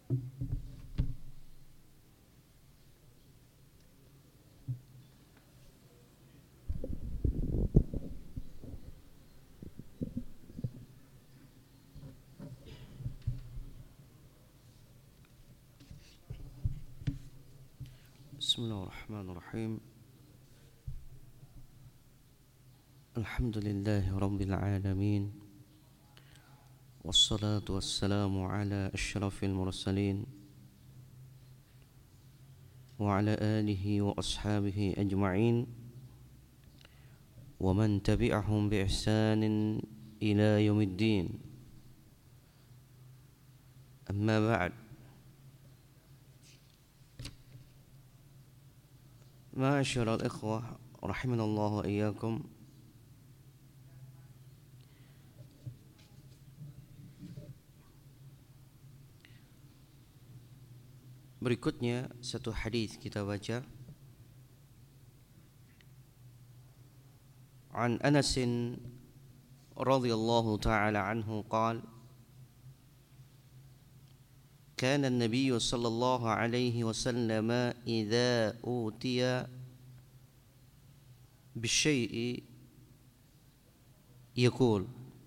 Bismillahirrahmanirrahim. Alhamdulillahi rabbil alamin. Wassalatu wassalamu ala asyrafil mursalin wa ala alihi wa ashabihi ajma'in wa man tabi'ahum bi ihsanin ila yaumiddin. Amma ba'd. Ma'asyiral ikhwah rahimanallahu wa iyyakum. Berikutnya satu hadis kita baca. An Anas radhiyallahu ta'ala anhu qala كان النبي صلى الله عليه وسلم إذا أوتي بالشيء يقول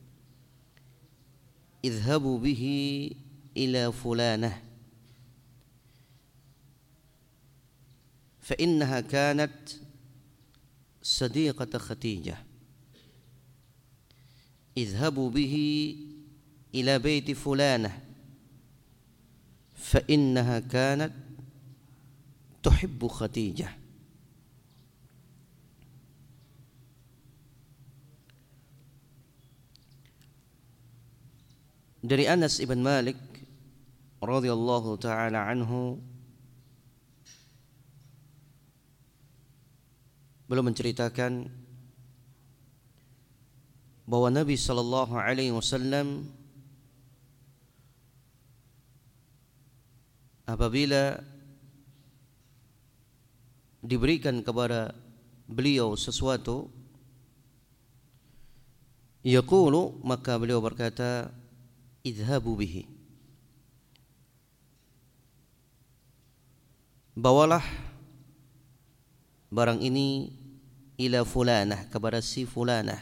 اذهبوا به إلى فلانة فإنها كانت صديقة خديجة اذهبوا به إلى بيت فلانة فإنها كانت تحب خديجة. Dari Anas ibn Malik radhiyallahu taala anhu, beliau menceritakan bahwa Nabi sallallahu alaihi wasallam apabila diberikan kepada beliau sesuatu, yaqulu, maka beliau berkata, idhabu bihi, bawalah barang ini ila fulanah, kepada si fulanah,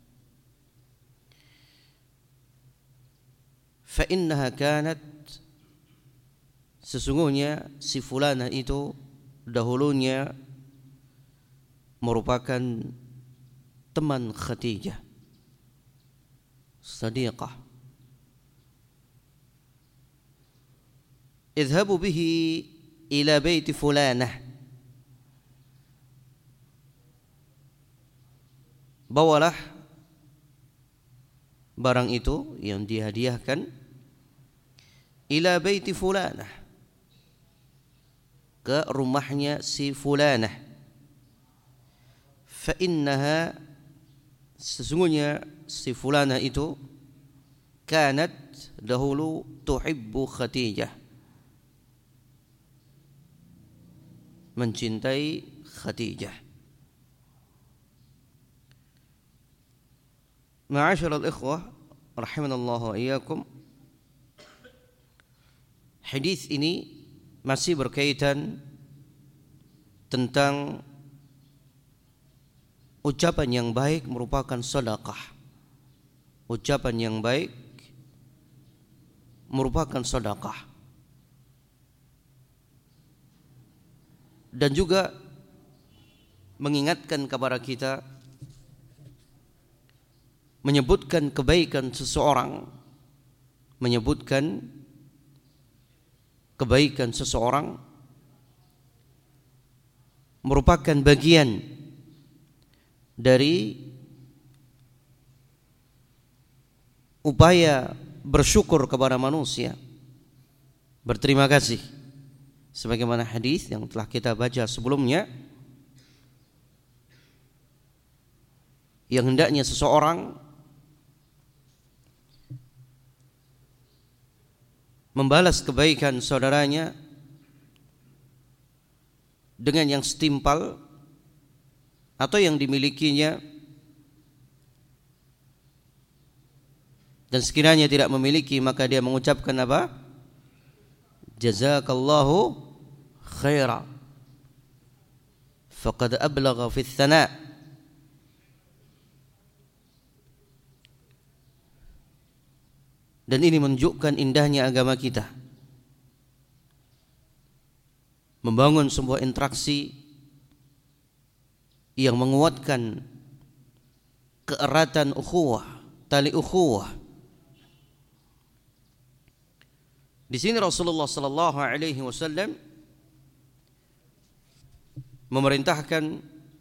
fa innaha kanat, sesungguhnya si fulanah itu dahulunya merupakan teman Khadijah, sadiqah. Idhabu bihi ila baiti fulanah, bawalah barang itu yang dihadiahkan ila baiti fulanah, ke rumahnya si fulanah, fa innaha, sesungguhnya si fulanah itu kanat, dahulu, tuhibbu Khadijah, mencintai Khadijah. Ma'asyiral ikhwah rahimanallahu wa iyyakum, hadis ini masih berkaitan tentang ucapan yang baik merupakan sedekah. Ucapan yang baik merupakan sedekah. Dan juga mengingatkan kepada kita, menyebutkan kebaikan seseorang, menyebutkan kebaikan seseorang merupakan bagian dari upaya bersyukur kepada manusia, berterima kasih, sebagaimana hadis yang telah kita baca sebelumnya, yang hendaknya seseorang membalas kebaikan saudaranya dengan yang setimpal atau yang dimilikinya, dan sekiranya tidak memiliki maka dia mengucapkan apa? jazakallahu khaira faqad ablagha fi tsana. Dan ini menunjukkan indahnya agama kita, membangun sebuah interaksi yang menguatkan keeratan ukhuwah, tali ukhuwah. Di sini Rasulullah sallallahu alaihi wasallam memerintahkan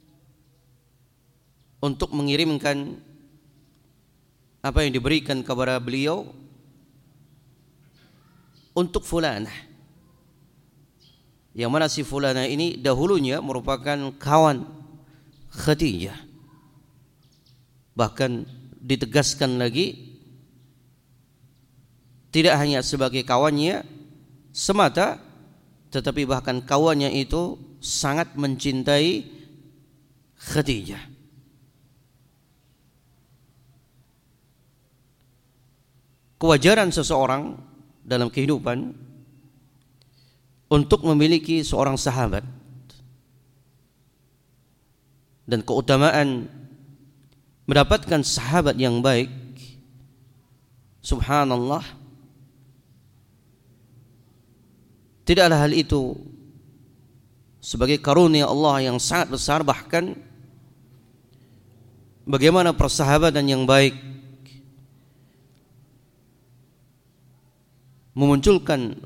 untuk mengirimkan apa yang diberikan kepada beliau untuk fulanah, yang mana si fulanah ini dahulunya merupakan kawan Khadijah. Bahkan ditegaskan lagi, tidak hanya sebagai kawannya semata, tetapi bahkan kawannya itu sangat mencintai Khadijah. Kewajaran seseorang dalam kehidupan untuk memiliki seorang sahabat, dan keutamaan mendapatkan sahabat yang baik, subhanallah, tidaklah hal itu sebagai karunia Allah yang sangat besar. Bahkan bagaimana persahabatan yang baik memunculkan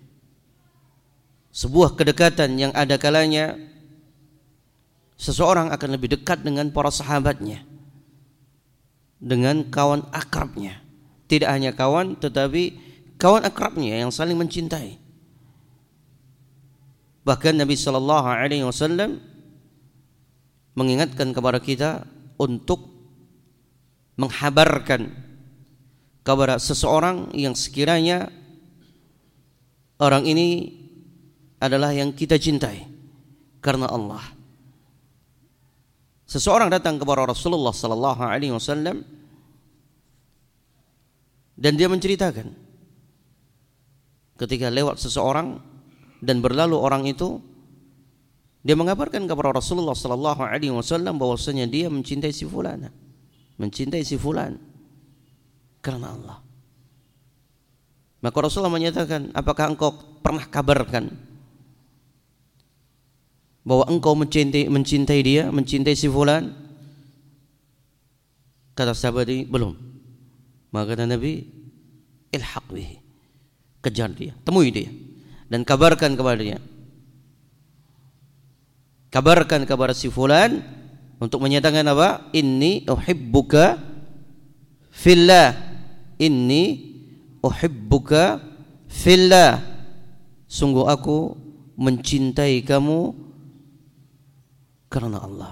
sebuah kedekatan yang ada kalanya seseorang akan lebih dekat dengan para sahabatnya, dengan kawan akrabnya. Tidak hanya kawan, tetapi kawan akrabnya yang saling mencintai. Bahkan Nabi sallallahu alaihi wasallam mengingatkan kepada kita untuk menghabarkan kepada seseorang yang sekiranya orang ini adalah yang kita cintai karena Allah. Seseorang datang kepada Rasulullah sallallahu alaihi wasallam dan dia menceritakan ketika lewat seseorang dan berlalu orang itu, dia mengabarkan kepada Rasulullah sallallahu alaihi wasallam bahwasanya dia mencintai si fulan, mencintai si fulan karena Allah. Maka Rasulullah menyatakan, apakah engkau pernah kabarkan bahwa engkau mencintai dia, mencintai si fulan? Kata sahabat ini, belum. Maka kata Nabi, ilhaq bihi, kejar dia, temui dia dan kabarkan kepada dia. Kabarkan kepada si fulan untuk menyatakan apa? Inni uhibbuka fillah, inni uhibbuka fillah, sungguh aku mencintai kamu karena Allah.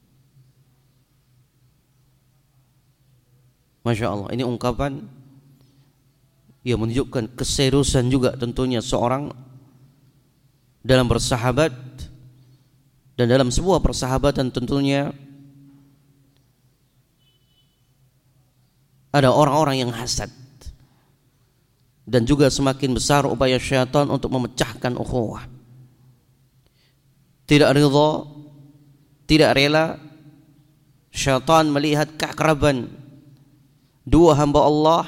Masya Allah, ini ungkapan yang menunjukkan keseriusan juga tentunya seorang dalam bersahabat. Dan dalam sebuah persahabatan tentunya ada orang-orang yang hasad, dan juga semakin besar upaya syaitan untuk memecahkan ukhuwah. Tidak ridha, tidak rela syaitan melihat keakraban dua hamba Allah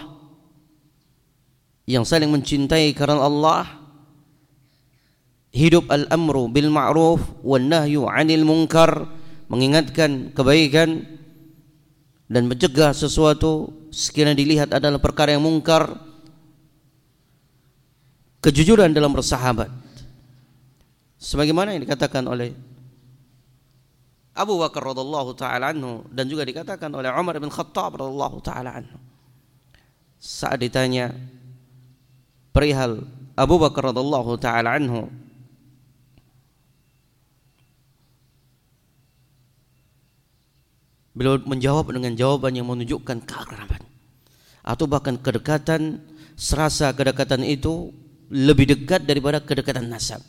yang saling mencintai karena Allah, hidup al-amru bil ma'ruf wan nahyu 'anil munkar, mengingatkan kebaikan dan mencegah sesuatu sekiranya dilihat adalah perkara yang mungkar. Kejujuran dalam bersahabat, sebagaimana yang dikatakan oleh Abu Bakar radhiyallahu taala anhu dan juga dikatakan oleh Umar bin Khattab radhiyallahu taala anhu. Saat ditanya perihal Abu Bakar radhiyallahu taala anhu, beliau menjawab dengan jawaban yang menunjukkan keakraban atau bahkan kedekatan, serasa kedekatan itu lebih dekat daripada kedekatan nasab.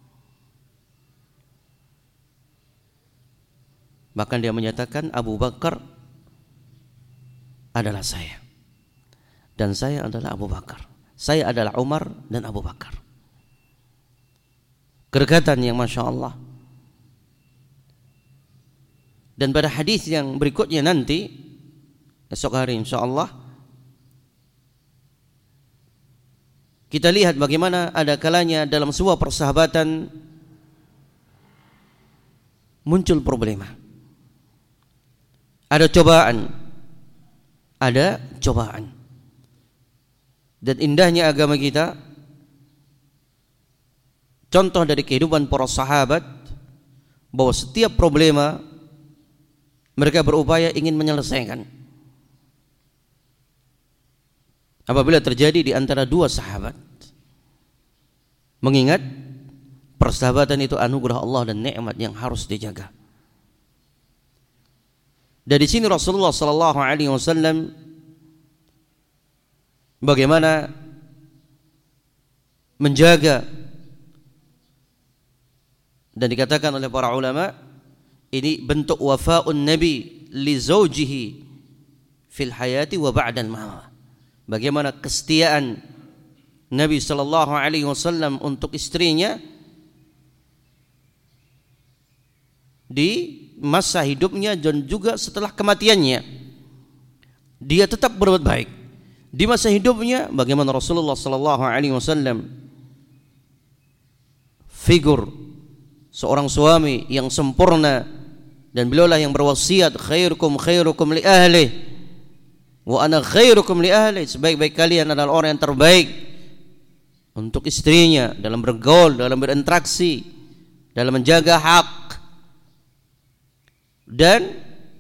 Bahkan dia menyatakan Abu Bakar adalah saya dan saya adalah Abu Bakar, saya adalah Umar dan Abu Bakar. kedekatan yang Masya Allah. Dan pada hadis yang berikutnya nanti esok hari insya Allah kita lihat bagaimana ada kalanya dalam sebuah persahabatan muncul problema, ada cobaan. Dan indahnya agama kita, contoh dari kehidupan para sahabat, bahwa setiap problema mereka berupaya ingin menyelesaikan. Apabila terjadi di antara dua sahabat, mengingat persahabatan itu anugerah Allah dan nikmat yang harus dijaga. Dari sini Rasulullah sallallahu alaihi wasallam bagaimana menjaga, dan dikatakan oleh para ulama ini bentuk wafa'un nabi li zawjihi fil hayati wa ba'dal maut. Bagaimana kesetiaan Nabi sallallahu alaihi wasallam untuk istrinya di masa hidupnya dan juga setelah kematiannya. Dia tetap berbuat baik. Di masa hidupnya bagaimana Rasulullah sallallahu alaihi wasallam figur seorang suami yang sempurna, dan beliaulah yang berwasiat khairukum khairukum li ahli wa ana khairukum li ahli. Sebaik-baik kalian adalah orang yang terbaik untuk istrinya dalam bergaul, dalam berinteraksi, dalam menjaga hak. Dan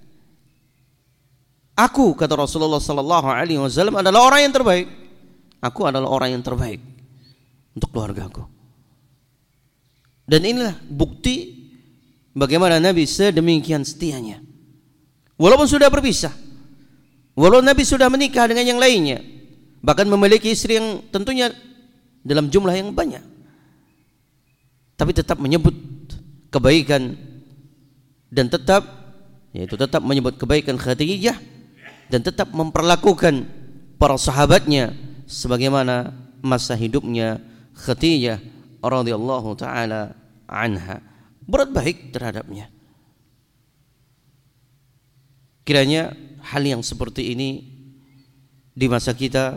aku, kata Rasulullah sallallahu alaihi wasallam, adalah orang yang terbaik. Aku adalah orang yang terbaik untuk keluargaku. Dan inilah bukti bagaimana Nabi sedemikian setianya. Walaupun sudah berpisah, walaupun Nabi sudah menikah dengan yang lainnya, bahkan memiliki istri yang tentunya dalam jumlah yang banyak, tapi tetap menyebut kebaikan dan tetap menyebut kebaikan Khadijah, dan tetap memperlakukan para sahabatnya sebagaimana masa hidupnya Khadijah radhiyallahu taala anha, berbuat baik terhadapnya. Kiranya hal yang seperti ini di masa kita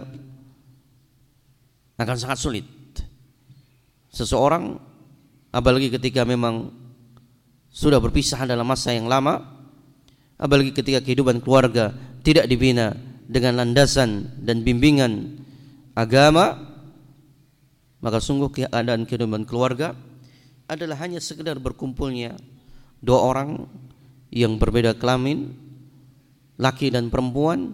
akan sangat sulit. Seseorang apalagi ketika memang sudah berpisah dalam masa yang lama, apalagi ketika kehidupan keluarga tidak dibina dengan landasan dan bimbingan agama, maka sungguh keadaan kehidupan keluarga adalah hanya sekedar berkumpulnya dua orang yang berbeda kelamin, laki dan perempuan,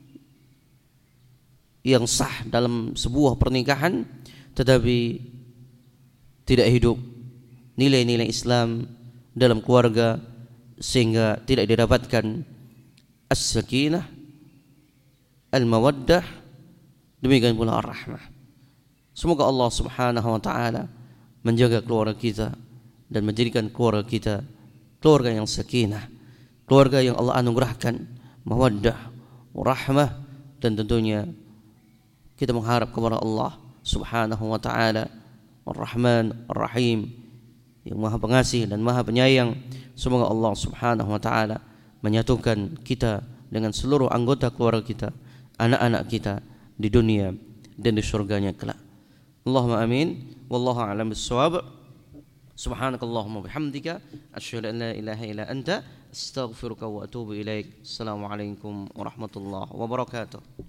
yang sah dalam sebuah pernikahan tetapi tidak hidup nilai-nilai Islam dalam keluarga, sehingga tidak didapatkan as-sakinah, al-mawaddah, demikian pula ar-rahmah. Semoga Allah Subhanahu wa taala menjaga keluarga kita dan menjadikan keluarga kita keluarga yang sakinah, keluarga yang Allah anugerahkan mawaddah, rahmah, dan tentunya kita mengharap kepada Allah Subhanahu wa taala Ar-Rahman Ar-Rahim, yang Maha Pengasih dan Maha Penyayang. Semoga Allah Subhanahu wa taala menyatukan kita dengan seluruh anggota keluarga kita, anak-anak kita di dunia dan di surganya kelak. Allahumma amin. Wallahu a'lam bis-shawab. Subhanakallahumma bihamdika asyhadu an la ilaha illa anta astaghfiruka wa atubu ilaik. Assalamualaikum warahmatullahi wabarakatuh.